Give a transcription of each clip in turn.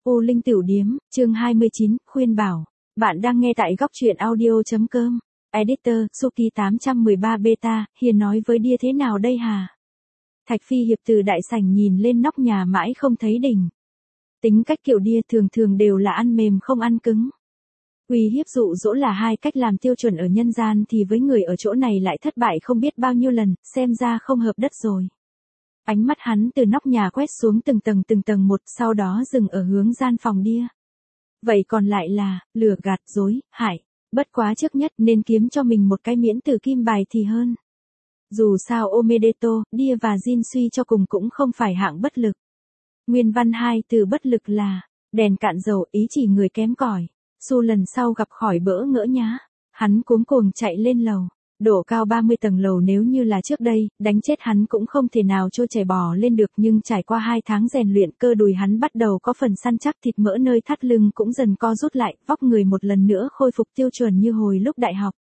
U Linh Tiểu Điếm, chương 29, khuyên bảo. Bạn đang nghe tại góc truyện audio.com. Editor, Suki 813 Beta, Hiền nói với Đia thế nào đây hả? Thạch Phi Hiệp từ đại sảnh nhìn lên nóc nhà mãi không thấy đỉnh. Tính cách kiểu Đia thường thường đều là ăn mềm không ăn cứng. Uy hiếp dụ dỗ là hai cách làm tiêu chuẩn ở nhân gian thì với người ở chỗ này lại thất bại không biết bao nhiêu lần, xem ra không hợp đất rồi. Ánh mắt hắn từ nóc nhà quét xuống từng tầng một, sau đó dừng ở hướng gian phòng Đia. Vậy còn lại là, lừa gạt dối, hại. Bất quá trước nhất nên kiếm cho mình một cái miễn tử kim bài thì hơn. Dù sao Omedeto, Đia và Jin suy cho cùng cũng không phải hạng bất lực. Nguyên văn 2 từ bất lực là, đèn cạn dầu, ý chỉ người kém cỏi. Su lần sau gặp khỏi bỡ ngỡ nhá. Hắn cuống cuồng chạy lên lầu. Độ cao 30 tầng lầu nếu như là trước đây, đánh chết hắn cũng không thể nào trôi chảy bò lên được, nhưng trải qua 2 tháng rèn luyện, cơ đùi hắn bắt đầu có phần săn chắc, thịt mỡ nơi thắt lưng cũng dần co rút lại, vóc người một lần nữa khôi phục tiêu chuẩn như hồi lúc đại học.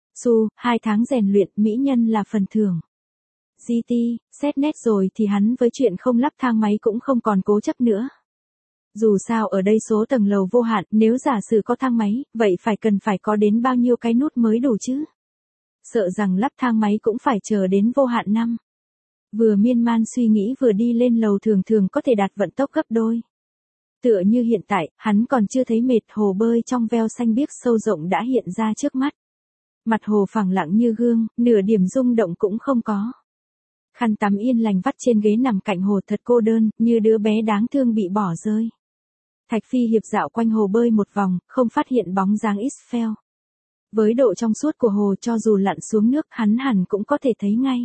2 tháng rèn luyện, mỹ nhân là phần thưởng. GT, xét nét rồi thì hắn với chuyện không lắp thang máy cũng không còn cố chấp nữa. Dù sao ở đây số tầng lầu vô hạn, nếu giả sử có thang máy, vậy cần phải có đến bao nhiêu cái nút mới đủ chứ? Sợ rằng lắp thang máy cũng phải chờ đến vô hạn năm. Vừa miên man suy nghĩ vừa đi lên lầu thường có thể đạt vận tốc gấp đôi. Tựa như hiện tại, hắn còn chưa thấy mệt, hồ bơi trong veo xanh biếc sâu rộng đã hiện ra trước mắt. Mặt hồ phẳng lặng như gương, nửa điểm rung động cũng không có. Khăn tắm yên lành vắt trên ghế nằm cạnh hồ thật cô đơn, như đứa bé đáng thương bị bỏ rơi. Thạch Phi Hiệp dạo quanh hồ bơi một vòng, không phát hiện bóng dáng Isfel. Với độ trong suốt của hồ cho dù lặn xuống nước hắn hẳn cũng có thể thấy ngay.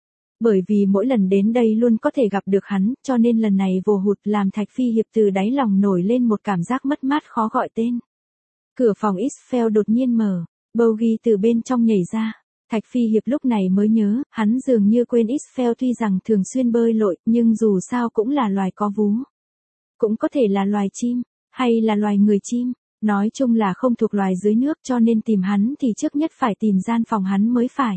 Bởi vì mỗi lần đến đây luôn có thể gặp được hắn, cho nên lần này vồ hụt làm Thạch Phi Hiệp từ đáy lòng nổi lên một cảm giác mất mát khó gọi tên. Cửa phòng Isfel đột nhiên mở, Bogey từ bên trong nhảy ra. Thạch Phi Hiệp lúc này mới nhớ, hắn dường như quên Isfel tuy rằng thường xuyên bơi lội, nhưng dù sao cũng là loài có vú. Cũng có thể là loài chim, hay là loài người chim. Nói chung là không thuộc loài dưới nước cho nên tìm hắn thì trước nhất phải tìm gian phòng hắn mới phải.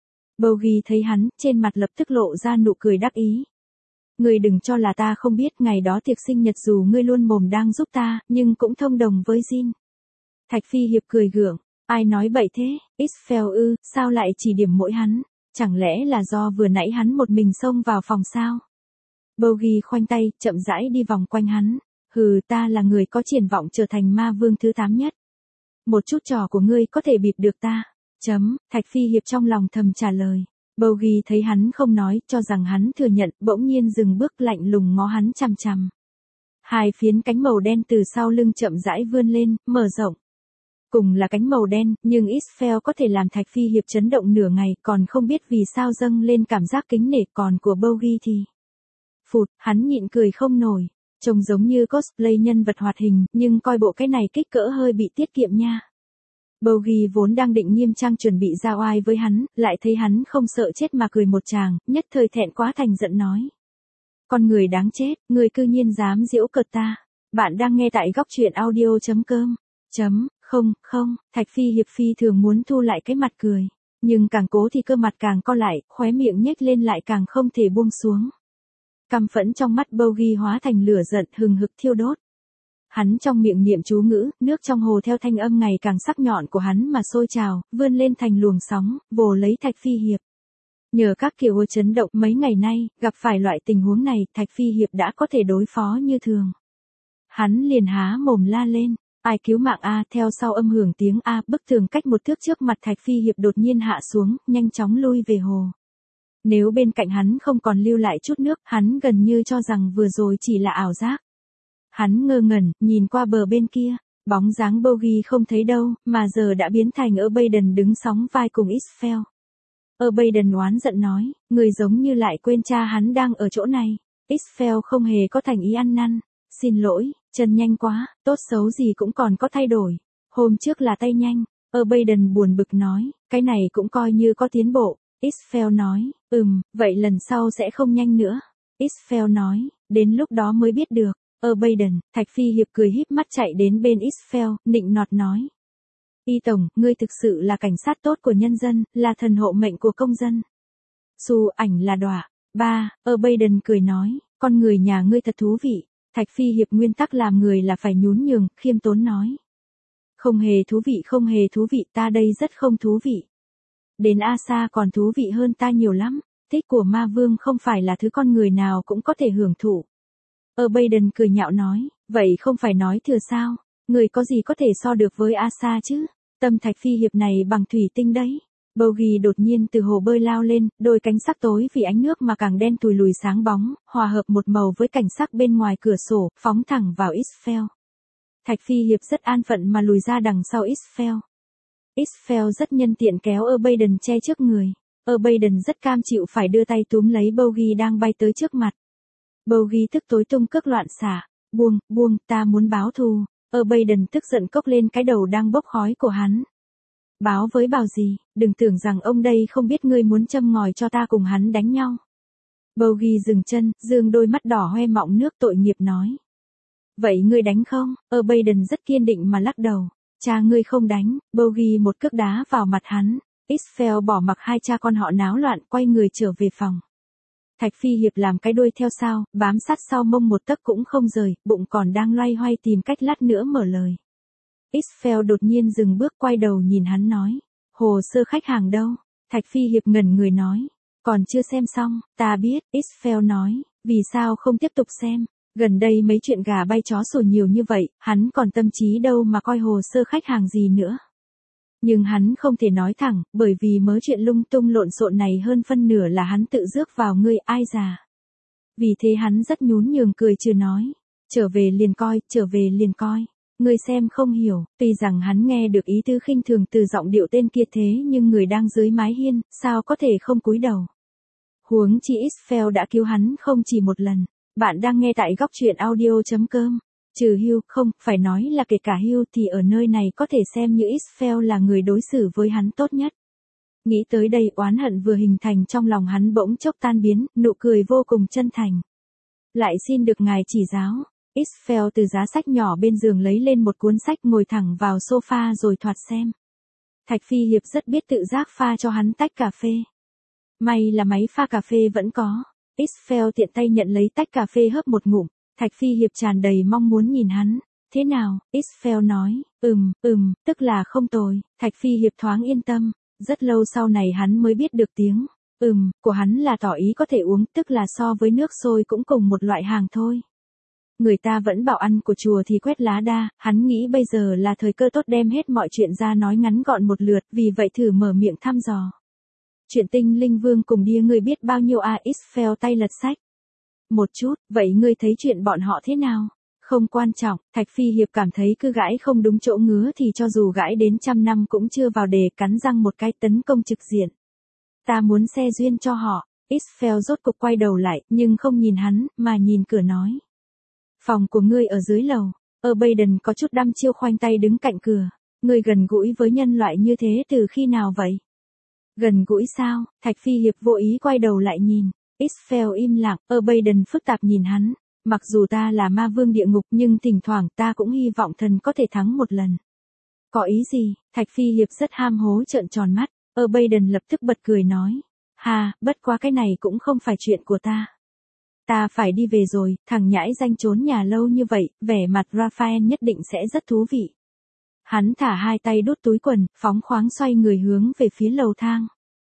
Bogey thấy hắn, trên mặt lập tức lộ ra nụ cười đắc ý. Ngươi đừng cho là ta không biết, ngày đó tiệc sinh nhật dù ngươi luôn mồm đang giúp ta, nhưng cũng thông đồng với Jin. Thạch Phi Hiệp cười gượng, ai nói bậy thế, Isfel ư, sao lại chỉ điểm mỗi hắn, chẳng lẽ là do vừa nãy hắn một mình xông vào phòng sao? Bogey khoanh tay, chậm rãi đi vòng quanh hắn. Ta là người có triển vọng trở thành ma vương thứ 8 nhất. Một chút trò của ngươi có thể bịp được ta. Thạch Phi Hiệp trong lòng thầm trả lời. Bogey thấy hắn không nói, cho rằng hắn thừa nhận, bỗng nhiên dừng bước lạnh lùng ngó hắn chằm chằm. Hai phiến cánh màu đen từ sau lưng chậm rãi vươn lên, mở rộng. Cùng là cánh màu đen, nhưng Isfel có thể làm Thạch Phi Hiệp chấn động nửa ngày, còn không biết vì sao dâng lên cảm giác kính nể, còn của Bogey thì... Phụt, hắn nhịn cười không nổi. Trông giống như cosplay nhân vật hoạt hình, nhưng coi bộ cái này kích cỡ hơi bị tiết kiệm nha. Bogey vốn đang định nghiêm trang chuẩn bị ra oai với hắn, lại thấy hắn không sợ chết mà cười một tràng, nhất thời thẹn quá thành giận nói. Con người đáng chết, người cư nhiên dám giễu cợt ta. Bạn đang nghe tại góc truyện audio.com. Không, Thạch Phi Hiệp phi thường muốn thu lại cái mặt cười. Nhưng càng cố thì cơ mặt càng co lại, khóe miệng nhếch lên lại càng không thể buông xuống. Căm phẫn trong mắt Bogey hóa thành lửa giận hừng hực thiêu đốt. Hắn trong miệng niệm chú ngữ, nước trong hồ theo thanh âm ngày càng sắc nhọn của hắn mà sôi trào, vươn lên thành luồng sóng, vồ lấy Thạch Phi Hiệp. Nhờ các kiểu chấn động mấy ngày nay, gặp phải loại tình huống này, Thạch Phi Hiệp đã có thể đối phó như thường. Hắn liền há mồm la lên, ai cứu mạng a, theo sau âm hưởng tiếng a, bức tường cách một thước trước mặt Thạch Phi Hiệp đột nhiên hạ xuống, nhanh chóng lui về hồ. Nếu bên cạnh hắn không còn lưu lại chút nước, hắn gần như cho rằng vừa rồi chỉ là ảo giác. Hắn ngơ ngẩn, nhìn qua bờ bên kia, bóng dáng Bogey không thấy đâu, mà giờ đã biến thành Abaddon đứng sóng vai cùng Isfel. Abaddon oán giận nói, người giống như lại quên cha hắn đang ở chỗ này. Isfel không hề có thành ý ăn năn. Xin lỗi, chân nhanh quá, tốt xấu gì cũng còn có thay đổi. Hôm trước là tay nhanh. Abaddon buồn bực nói, cái này cũng coi như có tiến bộ. Isfel nói, vậy lần sau sẽ không nhanh nữa. Isfel nói, đến lúc đó mới biết được. Abaddon, Thạch Phi Hiệp cười híp mắt chạy đến bên Isfel, nịnh nọt nói. Y tổng, ngươi thực sự là cảnh sát tốt của nhân dân, là thần hộ mệnh của công dân. Ảnh là đọa. Abaddon cười nói, con người nhà ngươi thật thú vị. Thạch Phi Hiệp nguyên tắc làm người là phải nhún nhường, khiêm tốn nói. Không hề thú vị, không hề thú vị, ta đây rất không thú vị. Đến Asa còn thú vị hơn ta nhiều lắm, thích của ma vương không phải là thứ con người nào cũng có thể hưởng thụ. Baden cười nhạo nói, vậy không phải nói thừa sao, người có gì có thể so được với Asa chứ, tâm Thạch Phi Hiệp này bằng thủy tinh đấy. Bogey đột nhiên từ hồ bơi lao lên, đôi cánh sắc tối vì ánh nước mà càng đen tùi lùi sáng bóng, hòa hợp một màu với cảnh sắc bên ngoài cửa sổ, phóng thẳng vào Israel. Thạch Phi Hiệp rất an phận mà lùi ra đằng sau Israel. Israel rất nhân tiện kéo Baden che trước người. Baden rất cam chịu phải đưa tay túm lấy Bogey đang bay tới trước mặt. Bogey tức tối tung cước loạn xả, buông, buông, ta muốn báo thù. Baden tức giận cốc lên cái đầu đang bốc khói của hắn. Báo với bảo gì, đừng tưởng rằng ông đây không biết ngươi muốn châm ngòi cho ta cùng hắn đánh nhau. Bogey dừng chân, dương đôi mắt đỏ hoe mọng nước tội nghiệp nói. Vậy ngươi đánh không? Baden rất kiên định mà lắc đầu. Cha ngươi không đánh, Bogey một cước đá vào mặt hắn. Israel bỏ mặc hai cha con họ náo loạn quay người trở về phòng. Thạch Phi Hiệp làm cái đuôi theo sau, bám sát sau mông một tấc cũng không rời, bụng còn đang loay hoay tìm cách lát nữa mở lời. Israel đột nhiên dừng bước quay đầu nhìn hắn nói. Hồ sơ khách hàng đâu? Thạch Phi Hiệp ngẩn người nói. Còn chưa xem xong, ta biết, Israel nói, vì sao không tiếp tục xem? Gần đây mấy chuyện gà bay chó sủa nhiều như vậy, hắn còn tâm trí đâu mà coi hồ sơ khách hàng gì nữa. Nhưng hắn không thể nói thẳng, bởi vì mớ chuyện lung tung lộn xộn này hơn phân nửa là hắn tự rước vào ngươi ai già. Vì thế hắn rất nhún nhường cười chưa nói. Trở về liền coi, trở về liền coi. Ngươi xem không hiểu, tuy rằng hắn nghe được ý tứ khinh thường từ giọng điệu tên kia thế nhưng người đang dưới mái hiên, sao có thể không cúi đầu. Huống chi Israel đã cứu hắn không chỉ một lần. Bạn đang nghe tại góc truyện audio.com. Trừ Hugh, không, phải nói là kể cả Hugh thì ở nơi này có thể xem như Israel là người đối xử với hắn tốt nhất. Nghĩ tới đây oán hận vừa hình thành trong lòng hắn bỗng chốc tan biến, nụ cười vô cùng chân thành. Lại xin được ngài chỉ giáo. Israel từ giá sách nhỏ bên giường lấy lên một cuốn sách ngồi thẳng vào sofa rồi thoạt xem. Thạch Phi Hiệp rất biết tự giác pha cho hắn tách cà phê. May là máy pha cà phê vẫn có. Israel tiện tay nhận lấy tách cà phê hớp một ngụm. Thạch Phi Hiệp tràn đầy mong muốn nhìn hắn. Thế nào? Israel nói. Tức là không tồi. Thạch Phi Hiệp thoáng yên tâm. Rất lâu sau này hắn mới biết được tiếng. Của hắn là tỏ ý có thể uống, tức là so với nước sôi cũng cùng một loại hàng thôi. Người ta vẫn bảo ăn của chùa thì quét lá đa, hắn nghĩ bây giờ là thời cơ tốt đem hết mọi chuyện ra nói ngắn gọn một lượt, vì vậy thử mở miệng thăm dò. Chuyện Tinh Linh Vương cùng Đia ngươi biết bao nhiêu à? Israel tay lật sách. Một chút, vậy ngươi thấy chuyện bọn họ thế nào? Không quan trọng, Thạch Phi Hiệp cảm thấy cứ gãi không đúng chỗ ngứa thì cho dù gãi đến 100 năm cũng chưa vào đề, cắn răng một cái tấn công trực diện. Ta muốn xe duyên cho họ. Israel rốt cục quay đầu lại, nhưng không nhìn hắn, mà nhìn cửa nói. Phòng của ngươi ở dưới lầu. Baden có chút đăm chiêu khoanh tay đứng cạnh cửa. Ngươi gần gũi với nhân loại như thế từ khi nào vậy? Gần gũi sao? Thạch Phi Hiệp vô ý quay đầu lại nhìn. Israel im lặng, Baden phức tạp nhìn hắn. Mặc dù ta là ma vương địa ngục nhưng thỉnh thoảng ta cũng hy vọng thần có thể thắng một lần. Có ý gì? Thạch Phi Hiệp rất ham hố trợn tròn mắt. Baden lập tức bật cười nói. Ha, bất quá cái này cũng không phải chuyện của ta. Ta phải đi về rồi, thằng nhãi danh trốn nhà lâu như vậy, vẻ mặt Raphael nhất định sẽ rất thú vị. Hắn thả hai tay đút túi quần, phóng khoáng xoay người hướng về phía lầu thang.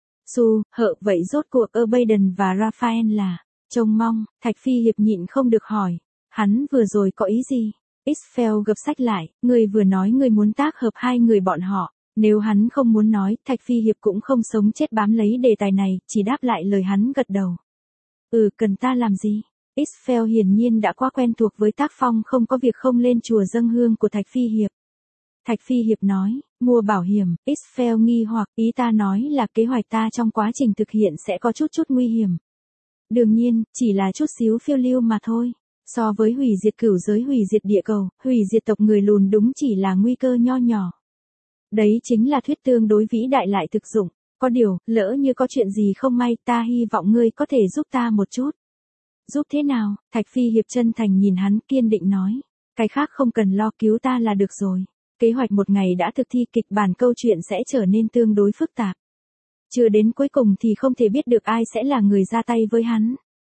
Vậy rốt cuộc Baden và Raphael là, trông mong, Thạch Phi Hiệp nhịn không được hỏi. Hắn vừa rồi có ý gì? Israel gập sách lại, người vừa nói người muốn tác hợp hai người bọn họ. Nếu hắn không muốn nói, Thạch Phi Hiệp cũng không sống chết bám lấy đề tài này, chỉ đáp lại lời hắn gật đầu. Cần ta làm gì? Israel hiển nhiên đã quá quen thuộc với tác phong không có việc không lên chùa dâng hương của Thạch Phi Hiệp. Thạch Phi Hiệp nói, mua bảo hiểm. Israel nghi hoặc, ý ta nói là kế hoạch ta trong quá trình thực hiện sẽ có chút nguy hiểm. Đương nhiên, chỉ là chút xíu phiêu lưu mà thôi. So với hủy diệt cửu giới, hủy diệt địa cầu, hủy diệt tộc người lùn đúng chỉ là nguy cơ nho nhỏ. Đấy chính là thuyết tương đối vĩ đại lại thực dụng. Có điều, lỡ như có chuyện gì không may, ta hy vọng ngươi có thể giúp ta một chút. Giúp thế nào? Thạch Phi Hiệp chân thành nhìn hắn kiên định nói. Cái khác không cần lo, cứu ta là được rồi. Kế hoạch một ngày đã thực thi, kịch bản câu chuyện sẽ trở nên tương đối phức tạp. Chưa đến cuối cùng thì không thể biết được ai sẽ là người ra tay với hắn.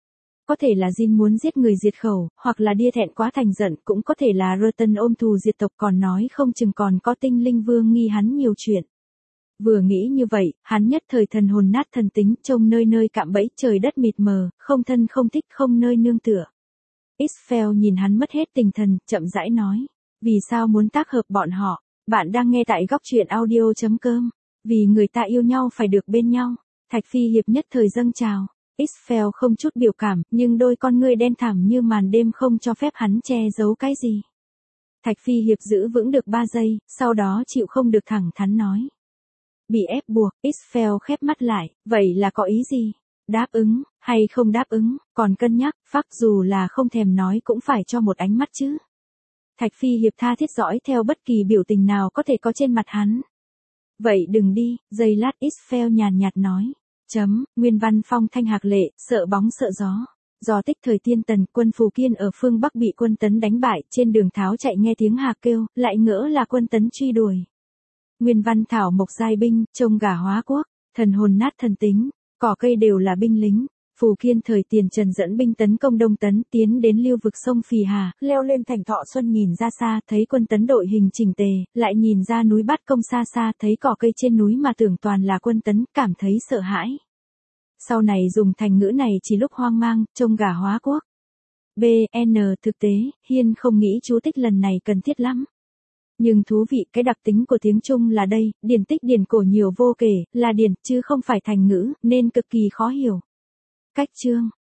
Có thể là Jin muốn giết người diệt khẩu, hoặc là Đia thẹn quá thành giận, cũng có thể là Reuton ôm thù diệt tộc, còn nói không chừng còn có tinh linh vương nghi hắn nhiều chuyện. Vừa nghĩ như vậy, hắn nhất thời thần hồn nát thần tính, trông nơi nơi cạm bẫy, trời đất mịt mờ, không thân không thích, không nơi nương tựa. Israel nhìn hắn mất hết tinh thần, chậm rãi nói. Vì sao muốn tác hợp bọn họ? Bạn đang nghe tại góc truyện audio.com. Vì người ta yêu nhau phải được bên nhau. Thạch Phi Hiệp nhất thời dâng trào. Israel không chút biểu cảm, nhưng đôi con ngươi đen thẳm như màn đêm không cho phép hắn che giấu cái gì. Thạch Phi Hiệp giữ vững được 3 giây, sau đó chịu không được thẳng thắn nói. Bị ép buộc, Israel khép mắt lại, vậy là có ý gì? Đáp ứng, hay không đáp ứng, còn cân nhắc, phác dù là không thèm nói cũng phải cho một ánh mắt chứ. Thạch Phi Hiệp tha thiết dõi theo bất kỳ biểu tình nào có thể có trên mặt hắn. Vậy đừng đi, giây lát Israel nhàn nhạt nói. Nguyên văn phong thanh hạc lệ, sợ bóng sợ gió. Do tích thời tiên tần, quân Phù Kiên ở phương Bắc bị quân Tấn đánh bại, trên đường tháo chạy nghe tiếng hạc kêu, lại ngỡ là quân Tấn truy đuổi. Nguyên văn thảo mộc giai binh, trông gà hóa quốc, thần hồn nát thần tính, cỏ cây đều là binh lính. Phù Kiên thời tiền Trần dẫn binh tấn công Đông Tấn, tiến đến lưu vực sông Phì Hà, leo lên thành Thọ Xuân, nhìn ra xa thấy quân Tấn đội hình chỉnh tề, lại nhìn ra núi Bát Công xa xa, thấy cỏ cây trên núi mà tưởng toàn là quân Tấn, cảm thấy sợ hãi. Sau này dùng thành ngữ này chỉ lúc hoang mang, trông gà hóa quốc. BN thực tế, Hiên không nghĩ chú tích lần này cần thiết lắm. Nhưng thú vị, cái đặc tính của tiếng Trung là đây, điển tích điển cổ nhiều vô kể, là điển, chứ không phải thành ngữ, nên cực kỳ khó hiểu. Cách chương